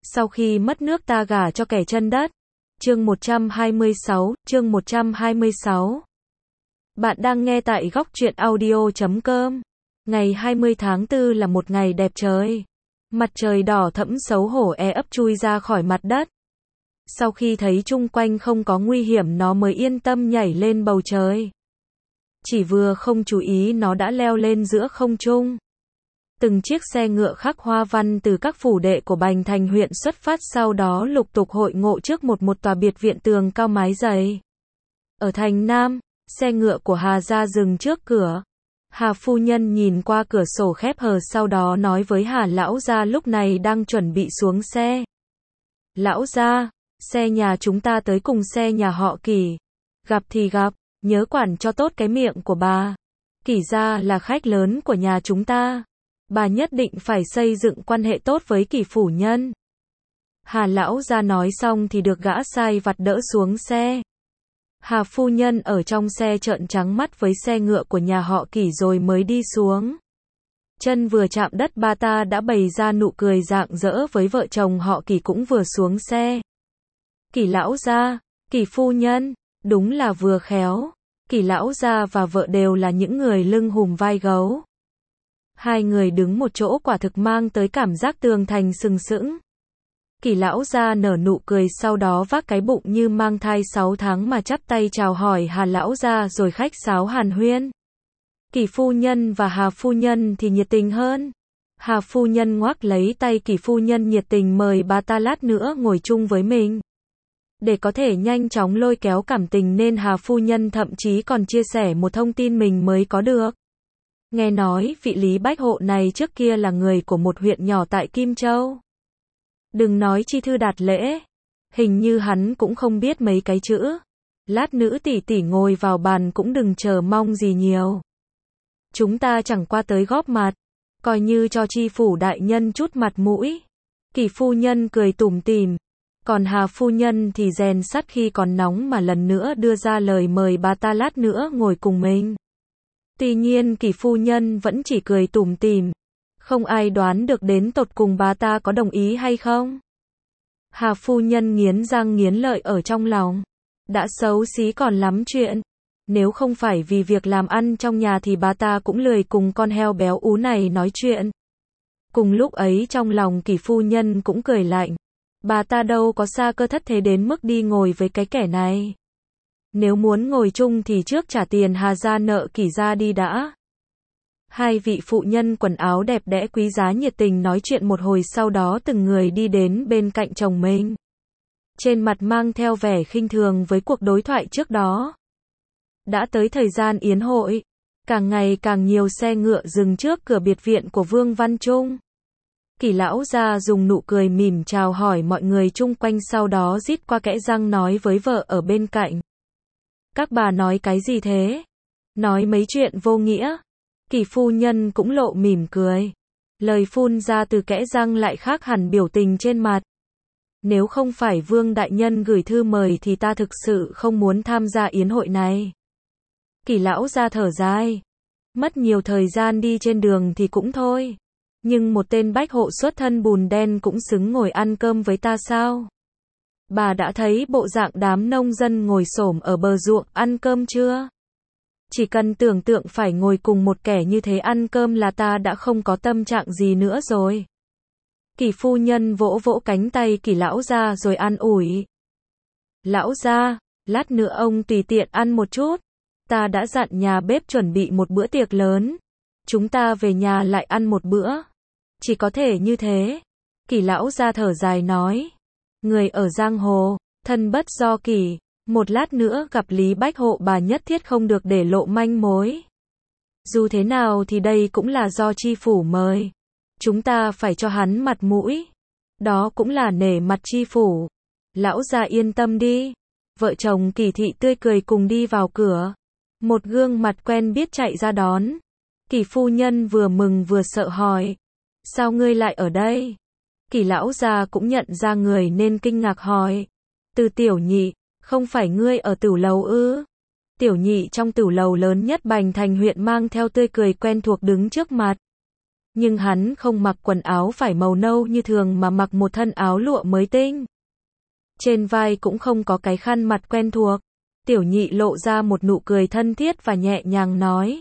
Sau khi mất nước ta gả cho kẻ chân đất. Chương 126. Bạn đang nghe tại góc truyện audio.com. Ngày 20 tháng 4 là một ngày đẹp trời. Mặt trời đỏ thẫm xấu hổ ấp chui ra khỏi mặt đất. Sau khi thấy chung quanh không có nguy hiểm nó mới yên tâm nhảy lên bầu trời. Chỉ vừa không chú ý nó đã leo lên giữa không trung. Từng chiếc xe ngựa khắc hoa văn từ các phủ đệ của Bành Thành huyện xuất phát, sau đó lục tục hội ngộ trước một tòa biệt viện tường cao mái dày. Ở thành Nam, xe ngựa của Hà gia dừng trước cửa. Hà phu nhân nhìn qua cửa sổ khép hờ, sau đó nói với Hà lão gia lúc này đang chuẩn bị xuống xe. Lão gia, xe nhà chúng ta tới cùng xe nhà họ Kỷ. Gặp thì gặp, nhớ quản cho tốt cái miệng của bà. Kỷ gia là khách lớn của nhà chúng ta. Bà nhất định phải xây dựng quan hệ tốt với Kỷ phủ nhân. Hà lão gia nói xong thì được gã sai vặt đỡ xuống xe. Hà phu nhân ở trong xe trợn trắng mắt với xe ngựa của nhà họ Kỷ rồi mới đi xuống. Chân vừa chạm đất bà ta đã bày ra nụ cười rạng rỡ với vợ chồng họ Kỷ cũng vừa xuống xe. Kỷ lão gia, Kỷ phu nhân, đúng là vừa khéo. Kỷ lão gia và vợ đều là những người lưng hùm vai gấu. Hai người đứng một chỗ quả thực mang tới cảm giác tường thành sừng sững. Kỷ lão gia nở nụ cười, sau đó vác cái bụng như mang thai 6 tháng mà chắp tay chào hỏi Hà lão gia rồi khách sáo hàn huyên. Kỷ phu nhân và Hà phu nhân thì nhiệt tình hơn. Hà phu nhân ngoắc lấy tay Kỷ phu nhân nhiệt tình mời bà ta lát nữa ngồi chung với mình. Để có thể nhanh chóng lôi kéo cảm tình nên Hà phu nhân thậm chí còn chia sẻ một thông tin mình mới có được. Nghe nói vị Lý Bách Hộ này trước kia là người của một huyện nhỏ tại Kim Châu. Đừng nói chi thư đạt lễ, hình như hắn cũng không biết mấy cái chữ. Lát nữ tỷ tỷ ngồi vào bàn cũng đừng chờ mong gì nhiều. Chúng ta chẳng qua tới góp mặt, coi như cho tri phủ đại nhân chút mặt mũi. Kỷ phu nhân cười tủm tỉm, còn Hà phu nhân thì rèn sắt khi còn nóng mà lần nữa đưa ra lời mời bà ta lát nữa ngồi cùng mình. Tuy nhiên Kỷ phu nhân vẫn chỉ cười tủm tỉm. Không ai đoán được đến tột cùng bà ta có đồng ý hay không. Hà phu nhân nghiến răng nghiến lợi ở trong lòng. Đã xấu xí còn lắm chuyện. Nếu không phải vì việc làm ăn trong nhà thì bà ta cũng lười cùng con heo béo ú này nói chuyện. Cùng lúc ấy trong lòng Kỷ phu nhân cũng cười lạnh. Bà ta đâu có xa cơ thất thế đến mức đi ngồi với cái kẻ này. Nếu muốn ngồi chung thì trước trả tiền Hà gia nợ Kỷ gia đi đã. Hai vị phụ nhân quần áo đẹp đẽ quý giá nhiệt tình nói chuyện một hồi, sau đó từng người đi đến bên cạnh chồng mình. Trên mặt mang theo vẻ khinh thường với cuộc đối thoại trước đó. Đã tới thời gian yến hội. Càng ngày càng nhiều xe ngựa dừng trước cửa biệt viện của Vương Văn Trung. Kỷ lão gia dùng nụ cười mỉm chào hỏi mọi người chung quanh, sau đó rít qua kẽ răng nói với vợ ở bên cạnh. Các bà nói cái gì thế? Nói mấy chuyện vô nghĩa. Kỷ phu nhân cũng lộ mỉm cười. Lời phun ra từ kẽ răng lại khác hẳn biểu tình trên mặt. Nếu không phải Vương đại nhân gửi thư mời thì ta thực sự không muốn tham gia yến hội này. Kỷ lão gia thở dài. Mất nhiều thời gian đi trên đường thì cũng thôi. Nhưng một tên bách hộ xuất thân bùn đen cũng xứng ngồi ăn cơm với ta sao? Bà đã thấy bộ dạng đám nông dân ngồi xổm ở bờ ruộng ăn cơm chưa? Chỉ cần tưởng tượng phải ngồi cùng một kẻ như thế ăn cơm là ta đã không có tâm trạng gì nữa rồi. Kỷ phu nhân vỗ vỗ cánh tay Kỷ lão gia rồi an ủi. Lão gia, lát nữa ông tùy tiện ăn một chút. Ta đã dặn nhà bếp chuẩn bị một bữa tiệc lớn. Chúng ta về nhà lại ăn một bữa. Chỉ có thể như thế. Kỷ lão gia thở dài nói. Người ở giang hồ, thân bất do kỷ. Một lát nữa gặp Lý Bách Hộ bà nhất thiết không được để lộ manh mối. Dù thế nào thì đây cũng là do tri phủ mời. Chúng ta phải cho hắn mặt mũi. Đó cũng là nể mặt tri phủ. Lão gia yên tâm đi. Vợ chồng Kỷ thị tươi cười cùng đi vào cửa. Một gương mặt quen biết chạy ra đón. Kỷ phu nhân vừa mừng vừa sợ hỏi. Sao ngươi lại ở đây? Kỷ lão gia cũng nhận ra người nên kinh ngạc hỏi. Từ Tiểu Nhị, không phải ngươi ở Tửu Lầu ư? Tiểu Nhị trong Tửu Lầu lớn nhất Bành Thành huyện mang theo tươi cười quen thuộc đứng trước mặt. Nhưng hắn không mặc quần áo phải màu nâu như thường mà mặc một thân áo lụa mới tinh. Trên vai cũng không có cái khăn mặt quen thuộc. Tiểu Nhị lộ ra một nụ cười thân thiết và nhẹ nhàng nói.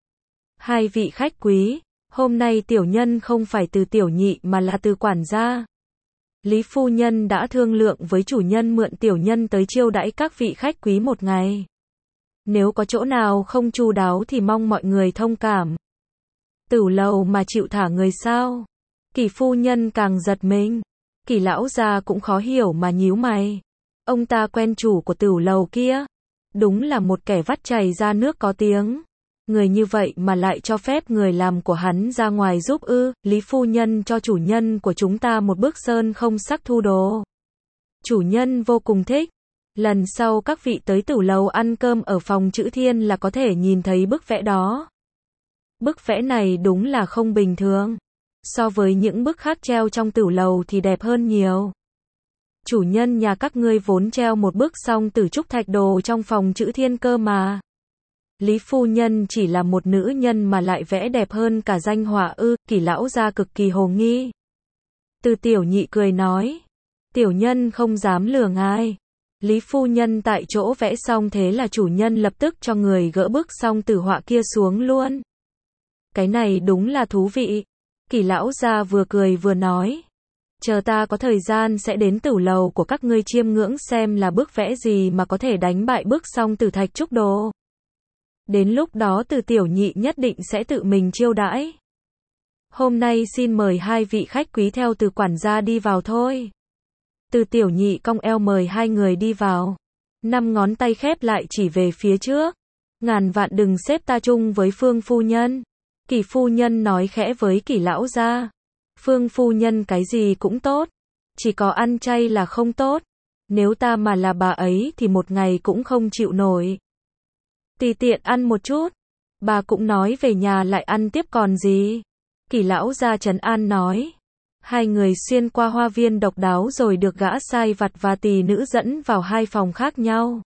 Hai vị khách quý, hôm nay tiểu nhân không phải từ tiểu nhị mà là từ quản gia. Lý phu nhân đã thương lượng với chủ nhân mượn tiểu nhân tới chiêu đãi các vị khách quý một ngày. Nếu có chỗ nào không chu đáo thì mong mọi người thông cảm. Tửu lầu mà chịu thả người sao? Kỷ phu nhân càng giật mình. Kỷ lão gia cũng khó hiểu mà nhíu mày. Ông ta quen chủ của tửu lầu kia. Đúng là một kẻ vắt chảy ra nước có tiếng. Người như vậy mà lại cho phép người làm của hắn ra ngoài giúp ư? Lý phu nhân cho chủ nhân của chúng ta một bức sơn không sắc thu đồ. Chủ nhân vô cùng thích. Lần sau các vị tới tửu lầu ăn cơm ở phòng Chữ Thiên là có thể nhìn thấy bức vẽ đó. Bức vẽ này đúng là không bình thường. So với những bức khác treo trong tửu lầu thì đẹp hơn nhiều. Chủ nhân nhà các ngươi vốn treo một bức song tử trúc thạch đồ trong phòng Chữ Thiên cơ mà. Lý phu nhân chỉ là một nữ nhân mà lại vẽ đẹp hơn cả danh họa ư? Kỷ lão gia cực kỳ hồ nghi. Từ Tiểu Nhị cười nói. Tiểu nhân không dám lừa ngài. Lý phu nhân tại chỗ vẽ xong thế là chủ nhân lập tức cho người gỡ bức song tử họa kia xuống luôn. Cái này đúng là thú vị. Kỷ lão gia vừa cười vừa nói. Chờ ta có thời gian sẽ đến tửu lầu của các ngươi chiêm ngưỡng xem là bức vẽ gì mà có thể đánh bại bức song tử thạch trúc đồ. Đến lúc đó Từ Tiểu Nhị nhất định sẽ tự mình chiêu đãi. Hôm nay xin mời hai vị khách quý theo Từ quản gia đi vào thôi. Từ Tiểu Nhị cong eo mời hai người đi vào. 5 ngón tay khép lại chỉ về phía trước. Ngàn vạn đừng xếp ta chung với Phương phu nhân. Kỷ phu nhân nói khẽ với Kỷ lão gia. Phương phu nhân cái gì cũng tốt. Chỉ có ăn chay là không tốt. Nếu ta mà là bà ấy thì một ngày cũng không chịu nổi. Tùy tiện ăn một chút. Bà cũng nói về nhà lại ăn tiếp còn gì. Kỷ lão gia trấn an nói. Hai người xuyên qua hoa viên độc đáo rồi được gã sai vặt và tỳ nữ dẫn vào hai phòng khác nhau.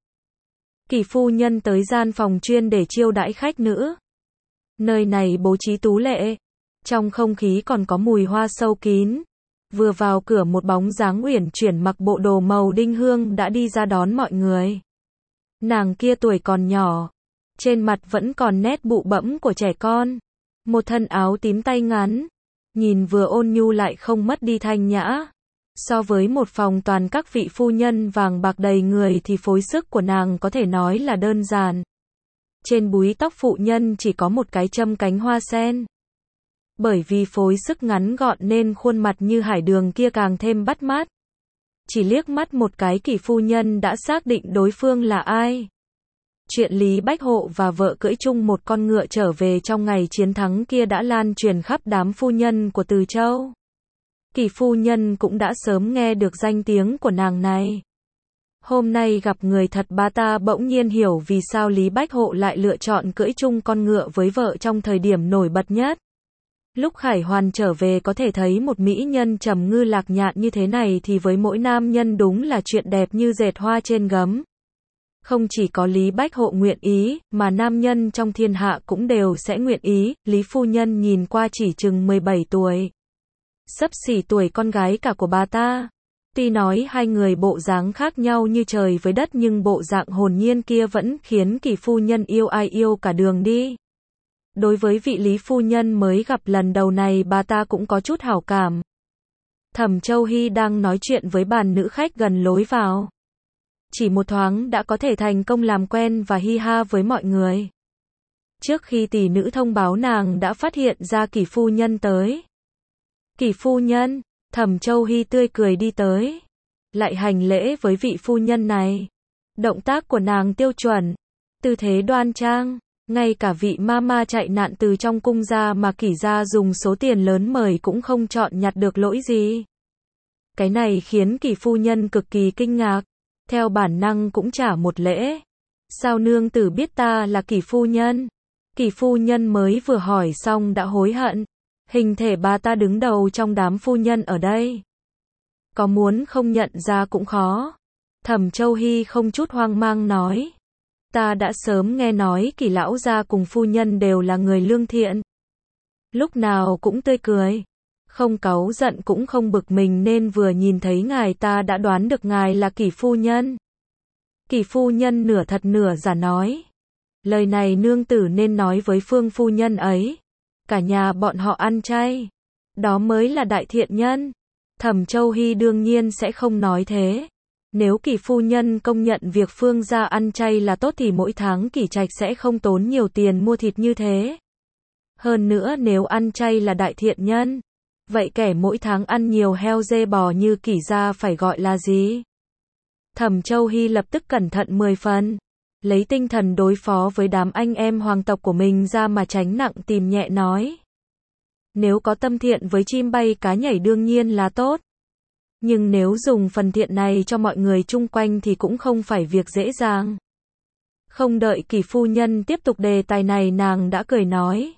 Kỷ phu nhân tới gian phòng chuyên để chiêu đãi khách nữ. Nơi này bố trí tú lệ. Trong không khí còn có mùi hoa sâu kín. Vừa vào cửa một bóng dáng uyển chuyển mặc bộ đồ màu đinh hương đã đi ra đón mọi người. Nàng kia tuổi còn nhỏ. Trên mặt vẫn còn nét bụ bẫm của trẻ con. Một thân áo tím tay ngắn. Nhìn vừa ôn nhu lại không mất đi thanh nhã. So với một phòng toàn các vị phu nhân vàng bạc đầy người thì phối sức của nàng có thể nói là đơn giản. Trên búi tóc phụ nhân chỉ có một cái châm cánh hoa sen. Bởi vì phối sức ngắn gọn nên khuôn mặt như hải đường kia càng thêm bắt mắt. Chỉ liếc mắt một cái Kỷ phu nhân đã xác định đối phương là ai. Chuyện Lý Bách Hộ và vợ cưỡi chung một con ngựa trở về trong ngày chiến thắng kia đã lan truyền khắp đám phu nhân của Từ Châu. Kỷ phu nhân cũng đã sớm nghe được danh tiếng của nàng này. Hôm nay gặp người thật bà ta bỗng nhiên hiểu vì sao Lý Bách Hộ lại lựa chọn cưỡi chung con ngựa với vợ trong thời điểm nổi bật nhất. Lúc Khải Hoàn trở về có thể thấy một mỹ nhân trầm ngư lạc nhạn như thế này thì với mỗi nam nhân đúng là chuyện đẹp như dệt hoa trên gấm. Không chỉ có Lý Bách Hộ nguyện ý, mà nam nhân trong thiên hạ cũng đều sẽ nguyện ý. Lý phu nhân nhìn qua chỉ chừng 17 tuổi. Xấp xỉ tuổi con gái cả của bà ta. Tuy nói hai người bộ dáng khác nhau như trời với đất nhưng bộ dạng hồn nhiên kia vẫn khiến Kỷ phu nhân yêu ai yêu cả đường đi. Đối với vị Lý phu nhân mới gặp lần đầu này bà ta cũng có chút hảo cảm. Thẩm Châu Hy đang nói chuyện với bàn nữ khách gần lối vào. Chỉ một thoáng đã có thể thành công làm quen và hi ha với mọi người. Trước khi tỷ nữ thông báo nàng đã phát hiện ra Kỷ phu nhân tới. Kỷ phu nhân, Thẩm Châu Hy tươi cười đi tới. Lại hành lễ với vị phu nhân này. Động tác của nàng tiêu chuẩn. Tư thế đoan trang. Ngay cả vị mama chạy nạn từ trong cung ra mà Kỷ gia dùng số tiền lớn mời cũng không chọn nhặt được lỗi gì. Cái này khiến Kỷ phu nhân cực kỳ kinh ngạc. Theo bản năng cũng trả một lễ. Sao nương tử biết ta là Kỷ phu nhân? Kỷ phu nhân mới vừa hỏi xong đã hối hận. Hình thể bà ta đứng đầu trong đám phu nhân ở đây. Có muốn không nhận ra cũng khó. Thẩm Châu Hy không chút hoang mang nói. Ta đã sớm nghe nói Kỷ lão gia cùng phu nhân đều là người lương thiện. lúc nào cũng tươi cười, không cáu giận cũng không bực mình nên vừa nhìn thấy ngài ta đã đoán được ngài là Kỷ phu nhân. Kỷ phu nhân nửa thật nửa giả nói. Lời này nương tử nên nói với Phương phu nhân ấy. Cả nhà bọn họ ăn chay. Đó mới là đại thiện nhân. Thẩm Châu Hy đương nhiên sẽ không nói thế. Nếu Kỷ phu nhân công nhận việc Phương gia ăn chay là tốt thì mỗi tháng Kỷ Trạch sẽ không tốn nhiều tiền mua thịt như thế. Hơn nữa nếu ăn chay là đại thiện nhân, vậy kẻ mỗi tháng ăn nhiều heo dê bò như Kỷ gia phải gọi là gì? Thẩm Châu Hy lập tức cẩn thận 10 phần, lấy tinh thần đối phó với đám anh em hoàng tộc của mình ra mà tránh nặng tìm nhẹ nói. Nếu có tâm thiện với chim bay cá nhảy đương nhiên là tốt. Nhưng nếu dùng phần thiện này cho mọi người chung quanh thì cũng không phải việc dễ dàng. Không đợi Kỷ phu nhân tiếp tục đề tài này nàng đã cười nói.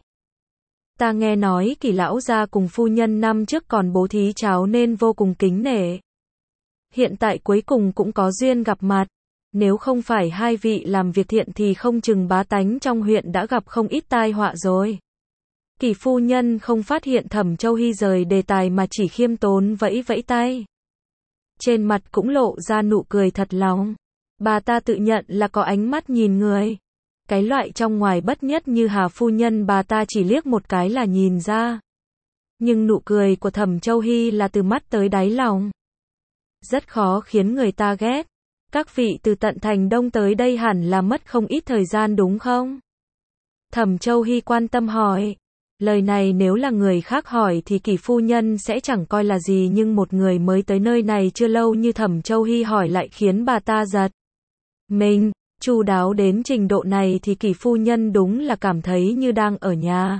Ta nghe nói Kỷ lão gia cùng phu nhân năm trước còn bố thí cháo nên vô cùng kính nể. Hiện tại cuối cùng cũng có duyên gặp mặt. Nếu không phải hai vị làm việc thiện thì không chừng bá tánh trong huyện đã gặp không ít tai họa rồi. Kỷ phu nhân không phát hiện Thẩm Châu Hy rời đề tài mà chỉ khiêm tốn vẫy vẫy tay. Trên mặt cũng lộ ra nụ cười thật lòng. Bà ta tự nhận là có ánh mắt nhìn người. Cái loại trong ngoài bất nhất như Hà phu nhân bà ta chỉ liếc một cái là nhìn ra. Nhưng nụ cười của Thẩm Châu Hy là từ mắt tới đáy lòng. Rất khó khiến người ta ghét. Các vị từ tận thành đông tới đây hẳn là mất không ít thời gian đúng không? Thẩm Châu Hy quan tâm hỏi. Lời này nếu là người khác hỏi thì Kỷ phu nhân sẽ chẳng coi là gì, nhưng một người mới tới nơi này chưa lâu như Thẩm Châu Hy hỏi lại khiến bà ta giật mình. Chu đáo đến trình độ này thì Kỷ phu nhân đúng là cảm thấy như đang ở nhà.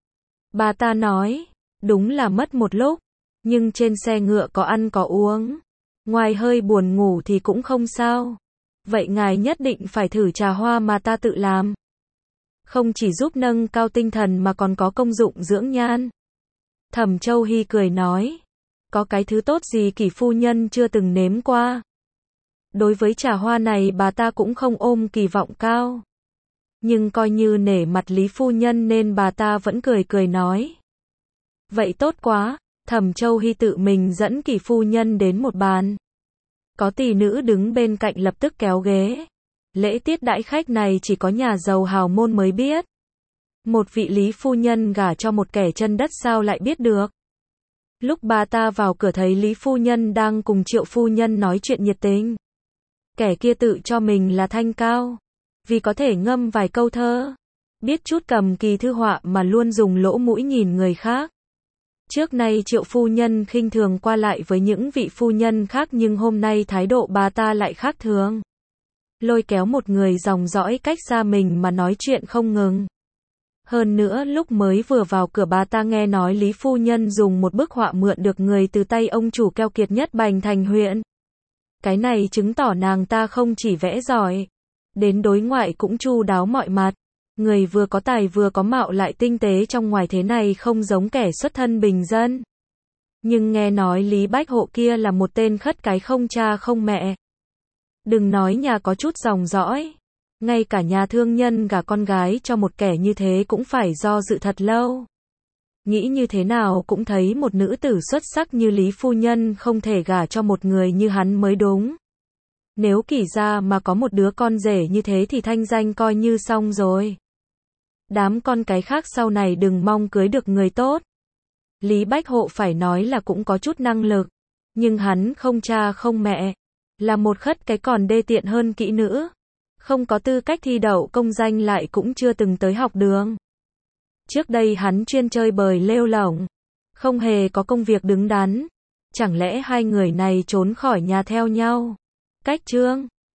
Bà ta nói, đúng là mất một lúc, nhưng trên xe ngựa có ăn có uống. Ngoài hơi buồn ngủ thì cũng không sao. Vậy ngài nhất định phải thử trà hoa mà ta tự làm. Không chỉ giúp nâng cao tinh thần mà còn có công dụng dưỡng nhan. Thẩm Châu Hy cười nói. Có cái thứ tốt gì Kỷ phu nhân chưa từng nếm qua. Đối với trà hoa này bà ta cũng không ôm kỳ vọng cao. Nhưng coi như nể mặt Lý phu nhân nên bà ta vẫn cười cười nói. Vậy tốt quá. Thẩm Châu Hy tự mình dẫn Kỷ phu nhân đến một bàn. Có tỷ nữ đứng bên cạnh lập tức kéo ghế. Lễ tiết đãi khách này chỉ có nhà giàu hào môn mới biết. Một vị Lý phu nhân gả cho một kẻ chân đất sao lại biết được. Lúc bà ta vào cửa thấy Lý phu nhân đang cùng Triệu phu nhân nói chuyện nhiệt tình. Kẻ kia tự cho mình là thanh cao. Vì có thể ngâm vài câu thơ. Biết chút cầm kỳ thư họa mà luôn dùng lỗ mũi nhìn người khác. Trước nay Triệu phu nhân khinh thường qua lại với những vị phu nhân khác nhưng hôm nay thái độ bà ta lại khác thường. Lôi kéo một người dòng dõi cách xa mình mà nói chuyện không ngừng. Hơn nữa lúc mới vừa vào cửa bà ta nghe nói Lý phu nhân dùng một bức họa mượn được người từ tay ông chủ keo kiệt nhất Bành Thành huyện. Cái này chứng tỏ nàng ta không chỉ vẽ giỏi, đến đối ngoại cũng chu đáo mọi mặt. Người vừa có tài vừa có mạo lại tinh tế trong ngoài thế này không giống kẻ xuất thân bình dân. Nhưng nghe nói Lý Bách Hộ kia là một tên khất cái không cha không mẹ. Đừng nói nhà có chút dòng dõi. Ngay cả nhà thương nhân gả con gái cho một kẻ như thế cũng phải do dự thật lâu. Nghĩ như thế nào cũng thấy một nữ tử xuất sắc như Lý phu nhân không thể gả cho một người như hắn mới đúng. Nếu Kỷ gia mà có một đứa con rể như thế thì thanh danh coi như xong rồi. Đám con cái khác sau này đừng mong cưới được người tốt. Lý Bách Hộ phải nói là cũng có chút năng lực. Nhưng hắn không cha không mẹ. Là một khất cái còn đê tiện hơn kỹ nữ. Không có tư cách thi đậu công danh lại cũng chưa từng tới học đường. Trước đây hắn chuyên chơi bời lêu lổng. Không hề có công việc đứng đắn. Chẳng lẽ hai người này trốn khỏi nhà theo nhau? Cách chương